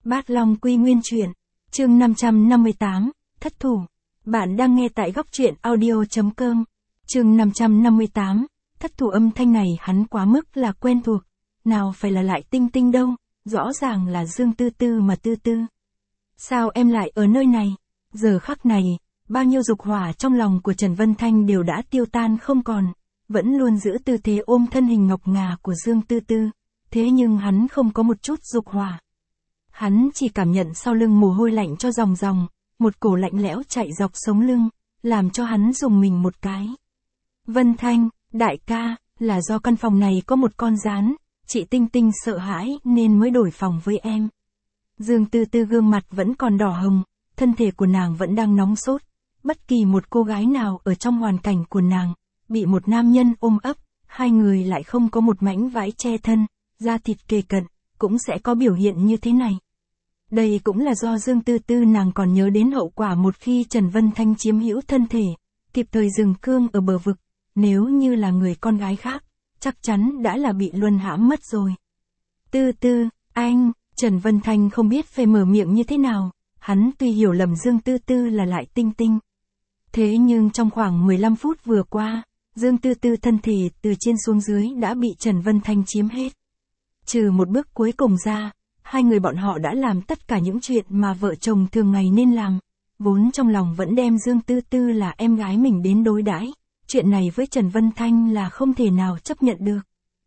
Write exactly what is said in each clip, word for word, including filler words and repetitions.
Bát Long Quy Nguyên Truyện, chương năm trăm năm mươi tám, Thất Thủ. Bạn đang nghe tại góc truyện audio.com. Chương năm trăm năm mươi tám, Thất Thủ. Âm thanh này hắn quá mức là quen thuộc, nào phải là Lại Tinh Tinh đâu, rõ ràng là Dương Tư Tư mà. Tư Tư, sao em lại ở nơi này? Giờ khắc này, bao nhiêu dục hỏa trong lòng của Trần Vân Thanh đều đã tiêu tan không còn, vẫn luôn giữ tư thế ôm thân hình ngọc ngà của Dương Tư Tư, thế nhưng hắn không có một chút dục hỏa. Hắn chỉ cảm nhận sau lưng mồ hôi lạnh cho ròng ròng, một cổ lạnh lẽo chạy dọc sống lưng, làm cho hắn rùng mình một cái. Vân Thanh, đại ca, là do căn phòng này có một con gián, chị Tinh Tinh sợ hãi nên mới đổi phòng với em. Dương Tư Tư gương mặt vẫn còn đỏ hồng, thân thể của nàng vẫn đang nóng sốt. Bất kỳ một cô gái nào ở trong hoàn cảnh của nàng, bị một nam nhân ôm ấp, hai người lại không có một mảnh vải che thân, da thịt kề cận, cũng sẽ có biểu hiện như thế này. Đây cũng là do Dương Tư Tư nàng còn nhớ đến hậu quả một khi Trần Vân Thanh chiếm hữu thân thể, kịp thời dừng cương ở bờ vực, nếu như là người con gái khác, chắc chắn đã là bị luân hãm mất rồi. Tư Tư, anh, Trần Vân Thanh không biết phải mở miệng như thế nào, hắn tuy hiểu lầm Dương Tư Tư là Lại Tinh Tinh. Thế nhưng trong khoảng mười lăm phút vừa qua, Dương Tư Tư thân thể từ trên xuống dưới đã bị Trần Vân Thanh chiếm hết. Trừ một bước cuối cùng ra, hai người bọn họ đã làm tất cả những chuyện mà vợ chồng thường ngày nên làm, vốn trong lòng vẫn đem Dương Tư Tư là em gái mình đến đối đãi, chuyện này với Trần Vân Thanh là không thể nào chấp nhận được.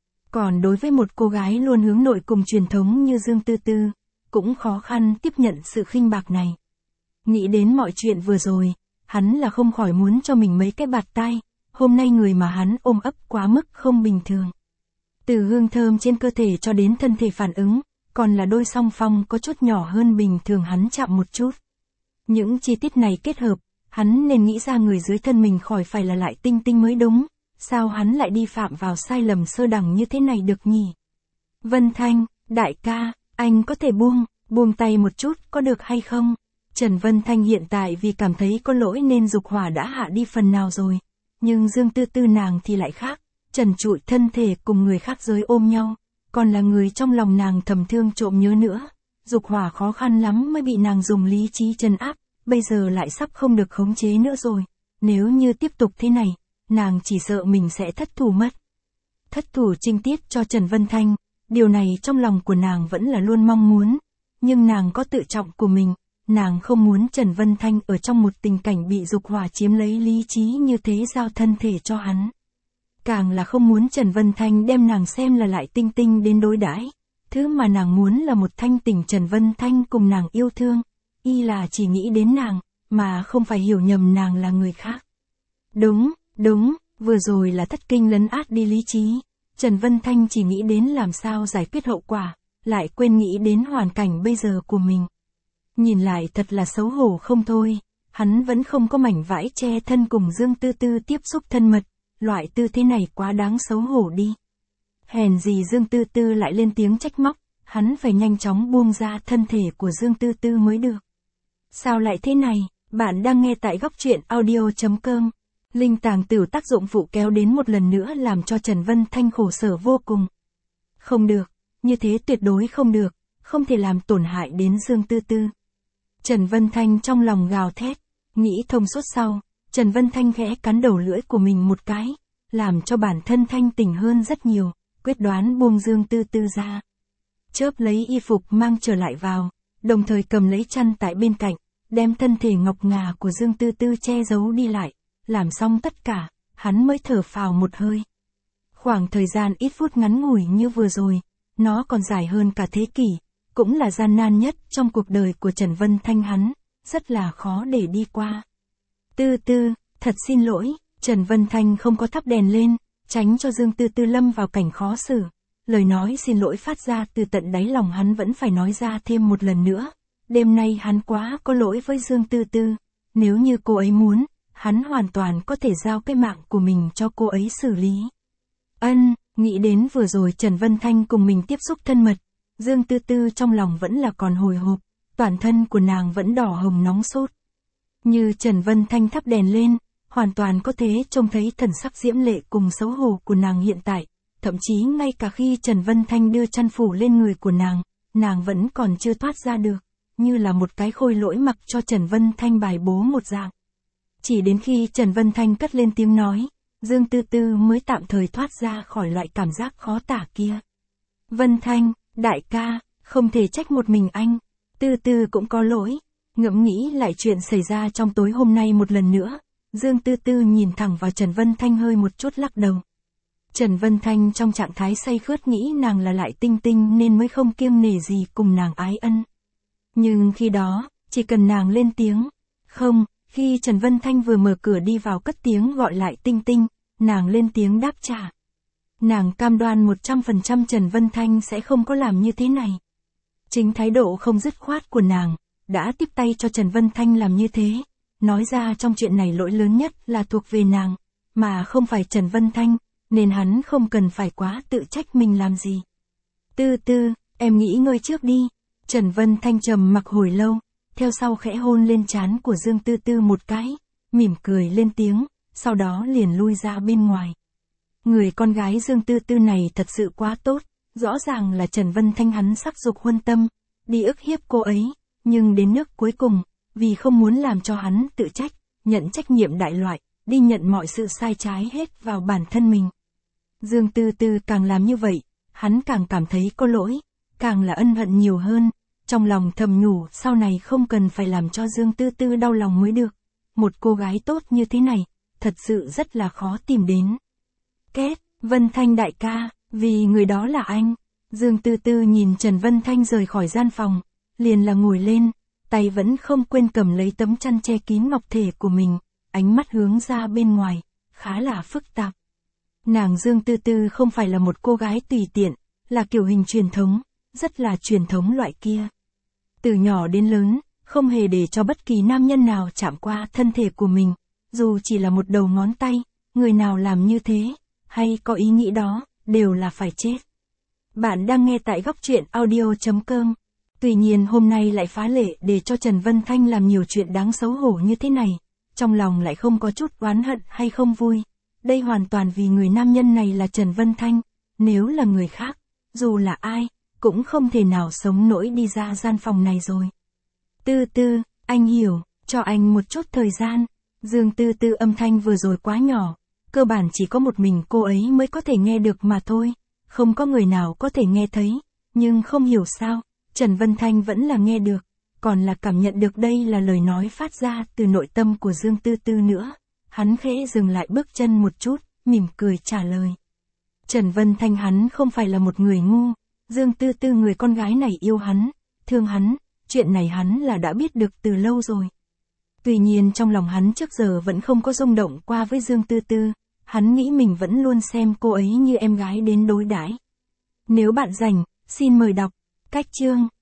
Còn đối với một cô gái luôn hướng nội cùng truyền thống như Dương Tư Tư, cũng khó khăn tiếp nhận sự khinh bạc này. Nghĩ đến mọi chuyện vừa rồi, hắn là không khỏi muốn cho mình mấy cái bạt tai, hôm nay người mà hắn ôm ấp quá mức không bình thường. Từ hương thơm trên cơ thể cho đến thân thể phản ứng, còn là đôi song phong có chút nhỏ hơn bình thường hắn chạm một chút. Những chi tiết này kết hợp, hắn nên nghĩ ra người dưới thân mình khỏi phải là Lại Tinh Tinh mới đúng, sao hắn lại đi phạm vào sai lầm sơ đẳng như thế này được nhỉ? Vân Thanh, đại ca, anh có thể buông, buông tay một chút có được hay không? Trần Vân Thanh hiện tại vì cảm thấy có lỗi nên dục hỏa đã hạ đi phần nào rồi, nhưng Dương Tư Tư nàng thì lại khác, trần trụi thân thể cùng người khác giới ôm nhau, còn là người trong lòng nàng thầm thương trộm nhớ nữa, dục hỏa khó khăn lắm mới bị nàng dùng lý trí trấn áp, bây giờ lại sắp không được khống chế nữa rồi, nếu như tiếp tục thế này, nàng chỉ sợ mình sẽ thất thủ mất. Thất thủ trinh tiết cho Trần Vân Thanh, điều này trong lòng của nàng vẫn là luôn mong muốn, nhưng nàng có tự trọng của mình, nàng không muốn Trần Vân Thanh ở trong một tình cảnh bị dục hỏa chiếm lấy lý trí như thế giao thân thể cho hắn. Càng là không muốn Trần Vân Thanh đem nàng xem là Lại Tinh Tinh đến đối đãi, thứ mà nàng muốn là một thanh tỉnh Trần Vân Thanh cùng nàng yêu thương, y là chỉ nghĩ đến nàng, mà không phải hiểu nhầm nàng là người khác. Đúng, đúng, vừa rồi là thất kinh lấn át đi lý trí, Trần Vân Thanh chỉ nghĩ đến làm sao giải quyết hậu quả, lại quên nghĩ đến hoàn cảnh bây giờ của mình. Nhìn lại thật là xấu hổ không thôi, hắn vẫn không có mảnh vải che thân cùng Dương Tư Tư tiếp xúc thân mật, loại tư thế này quá đáng xấu hổ đi. Hèn gì Dương Tư Tư lại lên tiếng trách móc, hắn phải nhanh chóng buông ra thân thể của Dương Tư Tư mới được. Sao lại thế này, bạn đang nghe tại góc truyện audio.com. Linh tàng tử tác dụng phụ kéo đến một lần nữa làm cho Trần Vân Thanh khổ sở vô cùng. Không được, như thế tuyệt đối không được, không thể làm tổn hại đến Dương Tư Tư. Trần Vân Thanh trong lòng gào thét, nghĩ thông suốt sau, Trần Vân Thanh khẽ cắn đầu lưỡi của mình một cái, làm cho bản thân thanh tỉnh hơn rất nhiều, quyết đoán buông Dương Tư Tư ra. Chớp lấy y phục mang trở lại vào, đồng thời cầm lấy chăn tại bên cạnh, đem thân thể ngọc ngà của Dương Tư Tư che giấu đi lại, làm xong tất cả, hắn mới thở phào một hơi. Khoảng thời gian ít phút ngắn ngủi như vừa rồi, nó còn dài hơn cả thế kỷ, cũng là gian nan nhất trong cuộc đời của Trần Vân Thanh hắn, rất là khó để đi qua. Tư Tư, thật xin lỗi, Trần Vân Thanh không có thắp đèn lên, tránh cho Dương Tư Tư lâm vào cảnh khó xử. Lời nói xin lỗi phát ra từ tận đáy lòng hắn vẫn phải nói ra thêm một lần nữa. Đêm nay hắn quá có lỗi với Dương Tư Tư, nếu như cô ấy muốn, hắn hoàn toàn có thể giao cái mạng của mình cho cô ấy xử lý. Ân, nghĩ đến vừa rồi Trần Vân Thanh cùng mình tiếp xúc thân mật, Dương Tư Tư trong lòng vẫn là còn hồi hộp, toàn thân của nàng vẫn đỏ hồng nóng sốt. Như Trần Vân Thanh thắp đèn lên, hoàn toàn có thể trông thấy thần sắc diễm lệ cùng xấu hổ của nàng hiện tại, thậm chí ngay cả khi Trần Vân Thanh đưa chăn phủ lên người của nàng, nàng vẫn còn chưa thoát ra được, như là một cái khôi lỗi mặc cho Trần Vân Thanh bài bố một dạng. Chỉ đến khi Trần Vân Thanh cất lên tiếng nói, Dương Tư Tư mới tạm thời thoát ra khỏi loại cảm giác khó tả kia. Vân Thanh, đại ca, không thể trách một mình anh, Tư Tư cũng có lỗi. Ngẫm nghĩ lại chuyện xảy ra trong tối hôm nay một lần nữa, Dương Tư Tư nhìn thẳng vào Trần Vân Thanh hơi một chút lắc đầu. Trần Vân Thanh trong trạng thái say khướt nghĩ nàng là Lại Tinh Tinh nên mới không kiêng nể gì cùng nàng ái ân. Nhưng khi đó, chỉ cần nàng lên tiếng, không, khi Trần Vân Thanh vừa mở cửa đi vào cất tiếng gọi Lại Tinh Tinh, nàng lên tiếng đáp trả. Nàng cam đoan một trăm phần trăm Trần Vân Thanh sẽ không có làm như thế này. Chính thái độ không dứt khoát của nàng, đã tiếp tay cho Trần Vân Thanh làm như thế. Nói ra trong chuyện này lỗi lớn nhất là thuộc về nàng, mà không phải Trần Vân Thanh, nên hắn không cần phải quá tự trách mình làm gì. Tư Tư, em nghĩ ngơi trước đi. Trần Vân Thanh trầm mặc hồi lâu, theo sau khẽ hôn lên trán của Dương Tư Tư một cái, mỉm cười lên tiếng, sau đó liền lui ra bên ngoài. Người con gái Dương Tư Tư này thật sự quá tốt, rõ ràng là Trần Vân Thanh hắn sắc dục huân tâm, đi ức hiếp cô ấy, nhưng đến nước cuối cùng, vì không muốn làm cho hắn tự trách, nhận trách nhiệm đại loại, đi nhận mọi sự sai trái hết vào bản thân mình. Dương Tư Tư càng làm như vậy, hắn càng cảm thấy có lỗi, càng là ân hận nhiều hơn, trong lòng thầm nhủ sau này không cần phải làm cho Dương Tư Tư đau lòng mới được. Một cô gái tốt như thế này, thật sự rất là khó tìm đến. Két, Vân Thanh đại ca, vì người đó là anh. Dương Tư Tư nhìn Trần Vân Thanh rời khỏi gian phòng, liền là ngồi lên, tay vẫn không quên cầm lấy tấm chăn che kín ngọc thể của mình, ánh mắt hướng ra bên ngoài, khá là phức tạp. Nàng Dương Tư Tư không phải là một cô gái tùy tiện, là kiểu hình truyền thống, rất là truyền thống loại kia. Từ nhỏ đến lớn, không hề để cho bất kỳ nam nhân nào chạm qua thân thể của mình, dù chỉ là một đầu ngón tay, người nào làm như thế, hay có ý nghĩ đó, đều là phải chết. Bạn đang nghe tại góc truyện audio chấm com. Tuy nhiên hôm nay lại phá lệ để cho Trần Vân Thanh làm nhiều chuyện đáng xấu hổ như thế này, trong lòng lại không có chút oán hận hay không vui. Đây hoàn toàn vì người nam nhân này là Trần Vân Thanh, nếu là người khác, dù là ai, cũng không thể nào sống nổi đi ra gian phòng này rồi. Tư Tư, anh hiểu, cho anh một chút thời gian. Dương Tư Tư âm thanh vừa rồi quá nhỏ, cơ bản chỉ có một mình cô ấy mới có thể nghe được mà thôi, không có người nào có thể nghe thấy, nhưng không hiểu sao, Trần Vân Thanh vẫn là nghe được, còn là cảm nhận được đây là lời nói phát ra từ nội tâm của Dương Tư Tư nữa. Hắn khẽ dừng lại bước chân một chút, mỉm cười trả lời. Trần Vân Thanh hắn không phải là một người ngu, Dương Tư Tư người con gái này yêu hắn, thương hắn, chuyện này hắn là đã biết được từ lâu rồi. Tuy nhiên trong lòng hắn trước giờ vẫn không có rung động qua với Dương Tư Tư, hắn nghĩ mình vẫn luôn xem cô ấy như em gái đến đối đãi. Nếu bạn rảnh, xin mời đọc, cách chương.